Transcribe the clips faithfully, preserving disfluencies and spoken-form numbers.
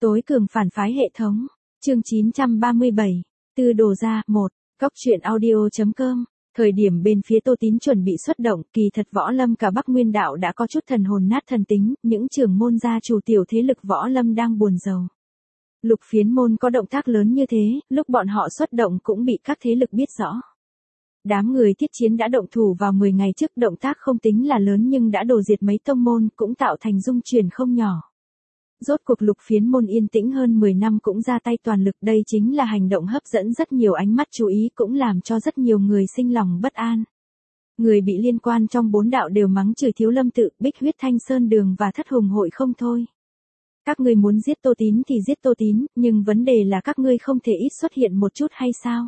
Tối cường phản phái hệ thống. Chương chín trăm ba mươi bảy. Tư đồ gia, một. Cóc truyện audio.com. Thời điểm bên phía Tô Tín chuẩn bị xuất động, kỳ thật Võ Lâm cả Bắc Nguyên đạo đã có chút thần hồn nát thần tính, những trưởng môn gia chủ tiểu thế lực Võ Lâm đang buồn rầu. Lục Phiến môn có động tác lớn như thế, lúc bọn họ xuất động cũng bị các thế lực biết rõ. Đám người thiết chiến đã động thủ vào mười ngày trước, động tác không tính là lớn nhưng đã đổ diệt mấy tông môn, cũng tạo thành dung chuyển không nhỏ. Rốt cuộc Lục Phiến môn yên tĩnh hơn mười năm cũng ra tay toàn lực, đây chính là hành động hấp dẫn rất nhiều ánh mắt chú ý, cũng làm cho rất nhiều người sinh lòng bất an. Người bị liên quan trong bốn đạo đều mắng chửi Thiếu Lâm Tự, Bích Huyết Thanh Sơn Đường và Thất Hùng hội không thôi. Các ngươi muốn giết Tô Tín thì giết Tô Tín, nhưng vấn đề là các ngươi không thể ít xuất hiện một chút hay sao?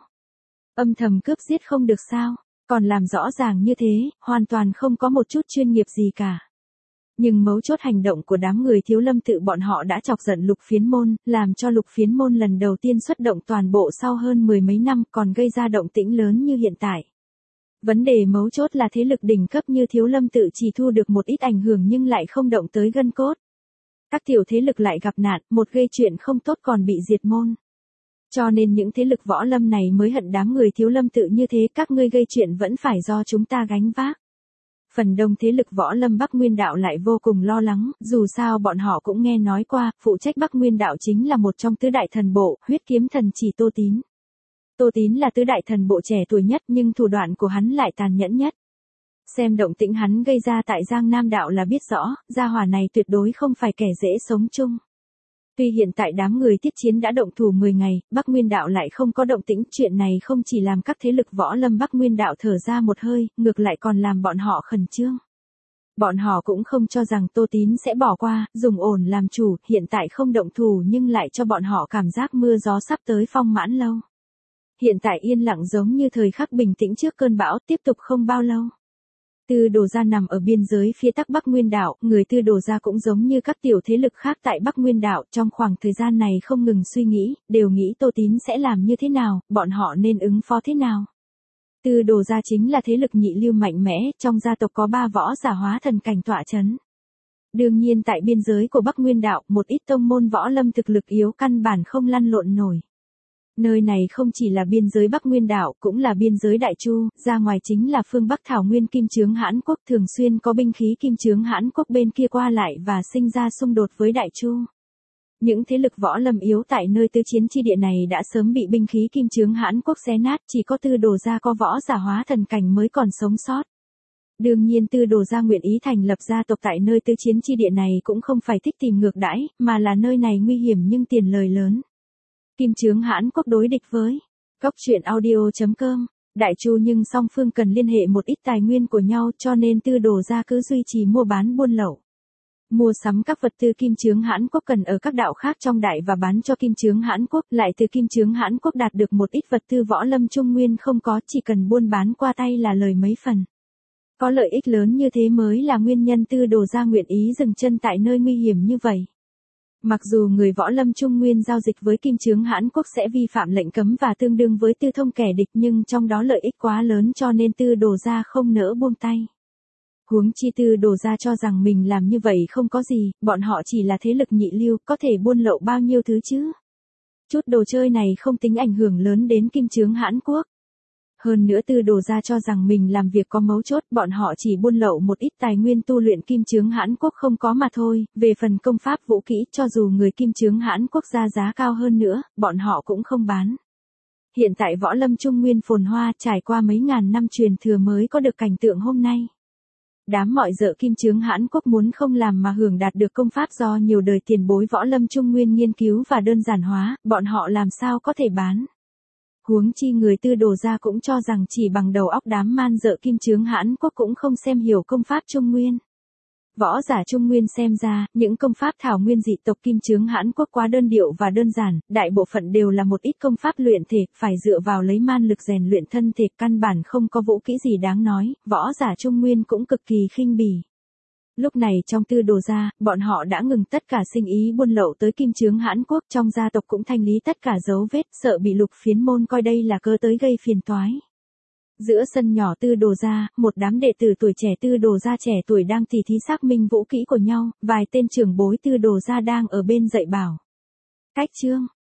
Âm thầm cướp giết không được sao? Còn làm rõ ràng như thế, hoàn toàn không có một chút chuyên nghiệp gì cả. Nhưng mấu chốt hành động của đám người Thiếu Lâm Tự bọn họ đã chọc giận Lục Phiến môn, làm cho Lục Phiến môn lần đầu tiên xuất động toàn bộ sau hơn mười mấy năm, còn gây ra động tĩnh lớn như hiện tại. Vấn đề mấu chốt là thế lực đỉnh cấp như Thiếu Lâm Tự chỉ thu được một ít ảnh hưởng nhưng lại không động tới gân cốt. Các tiểu thế lực lại gặp nạn, một gây chuyện không tốt còn bị diệt môn. Cho nên những thế lực Võ Lâm này mới hận đám người Thiếu Lâm Tự như thế, các ngươi gây chuyện vẫn phải do chúng ta gánh vác. Phần đông thế lực Võ Lâm Bắc Nguyên đạo lại vô cùng lo lắng, dù sao bọn họ cũng nghe nói qua, phụ trách Bắc Nguyên đạo chính là một trong tứ đại thần bộ, huyết kiếm thần chỉ Tô Tín. Tô Tín là tứ đại thần bộ trẻ tuổi nhất nhưng thủ đoạn của hắn lại tàn nhẫn nhất. Xem động tĩnh hắn gây ra tại Giang Nam đạo là biết rõ, gia hỏa này tuyệt đối không phải kẻ dễ sống chung. Tuy hiện tại đám người thiết chiến đã động thủ mười ngày, Bắc Nguyên đạo lại không có động tĩnh, chuyện này không chỉ làm các thế lực Võ Lâm Bắc Nguyên đạo thở ra một hơi, ngược lại còn làm bọn họ khẩn trương. Bọn họ cũng không cho rằng Tô Tín sẽ bỏ qua, dùng ổn làm chủ, hiện tại không động thủ nhưng lại cho bọn họ cảm giác mưa gió sắp tới Phong Mãn Lâu. Hiện tại yên lặng giống như thời khắc bình tĩnh trước cơn bão, tiếp tục không bao lâu. Tư Đồ gia nằm ở biên giới phía Tắc Bắc Nguyên đạo, người Tư Đồ gia cũng giống như các tiểu thế lực khác tại Bắc Nguyên đạo, trong khoảng thời gian này không ngừng suy nghĩ, đều nghĩ Tô Tín sẽ làm như thế nào, bọn họ nên ứng phó thế nào. Tư Đồ gia chính là thế lực nhị lưu mạnh mẽ, trong gia tộc có ba võ giả hóa thần cảnh tọa chấn. Đương nhiên tại biên giới của Bắc Nguyên đạo, một ít tông môn Võ Lâm thực lực yếu căn bản không lăn lộn nổi. Nơi này không chỉ là biên giới Bắc Nguyên đảo, cũng là biên giới Đại Chu, ra ngoài chính là phương Bắc Thảo Nguyên Kim Chướng Hãn Quốc, thường xuyên có binh khí Kim Chướng Hãn Quốc bên kia qua lại và sinh ra xung đột với Đại Chu. Những thế lực Võ Lâm yếu tại nơi tứ chiến chi địa này đã sớm bị binh khí Kim Chướng Hãn Quốc xé nát, chỉ có Tư Đồ gia có võ giả hóa thần cảnh mới còn sống sót. Đương nhiên Tư Đồ gia nguyện ý thành lập gia tộc tại nơi tứ chiến chi địa này cũng không phải thích tìm ngược đãi, mà là nơi này nguy hiểm nhưng tiền lời lớn. Kim Chướng Hãn Quốc đối địch với Cóc truyện audio.com, Đại Chu nhưng song phương cần liên hệ một ít tài nguyên của nhau cho nên Tư Đồ gia cứ duy trì mua bán buôn lậu. Mua sắm các vật tư Kim Chướng Hãn Quốc cần ở các đạo khác trong đại và bán cho Kim Chướng Hãn Quốc, lại từ Kim Chướng Hãn Quốc đạt được một ít vật tư Võ Lâm Trung Nguyên không có, chỉ cần buôn bán qua tay là lời mấy phần. Có lợi ích lớn như thế mới là nguyên nhân Tư Đồ gia nguyện ý dừng chân tại nơi nguy hiểm như vậy. Mặc dù người Võ Lâm Trung Nguyên giao dịch với Kim Chướng Hãn Quốc sẽ vi phạm lệnh cấm và tương đương với tư thông kẻ địch nhưng trong đó lợi ích quá lớn cho nên Tư Đồ gia không nỡ buông tay. Huống chi Tư Đồ gia cho rằng mình làm như vậy không có gì, bọn họ chỉ là thế lực nhị lưu, có thể buôn lậu bao nhiêu thứ chứ. Chút đồ chơi này không tính ảnh hưởng lớn đến Kim Chướng Hãn Quốc. Hơn nữa Tư Đồ gia cho rằng mình làm việc có mấu chốt, bọn họ chỉ buôn lậu một ít tài nguyên tu luyện Kim Chướng Hãn Quốc không có mà thôi, về phần công pháp vũ kỹ, cho dù người Kim Chướng Hãn Quốc ra giá cao hơn nữa, bọn họ cũng không bán. Hiện tại Võ Lâm Trung Nguyên phồn hoa, trải qua mấy ngàn năm truyền thừa mới có được cảnh tượng hôm nay. Đám mọi dợ Kim Chướng Hãn Quốc muốn không làm mà hưởng đạt được công pháp do nhiều đời tiền bối Võ Lâm Trung Nguyên nghiên cứu và đơn giản hóa, bọn họ làm sao có thể bán. Huống chi người Tư Đồ gia cũng cho rằng chỉ bằng đầu óc đám man dợ Kim Chướng Hãn Quốc cũng không xem hiểu công pháp Trung Nguyên. Võ giả Trung Nguyên xem ra, những công pháp thảo nguyên dị tộc Kim Chướng Hãn Quốc quá đơn điệu và đơn giản, đại bộ phận đều là một ít công pháp luyện thể, phải dựa vào lấy man lực rèn luyện thân thể, căn bản không có vũ kỹ gì đáng nói, võ giả Trung Nguyên cũng cực kỳ khinh bỉ. Lúc này trong Tư Đồ gia, bọn họ đã ngừng tất cả sinh ý buôn lậu tới Kim Chướng Hãn Quốc, trong gia tộc cũng thanh lý tất cả dấu vết, sợ bị Lục Phiến môn coi đây là cớ tới gây phiền toái. Giữa sân nhỏ Tư Đồ gia, một đám đệ tử tuổi trẻ Tư Đồ gia trẻ tuổi đang tỉ thí xác minh vũ kỹ của nhau, vài tên trưởng bối Tư Đồ gia đang ở bên dạy bảo. Cách chương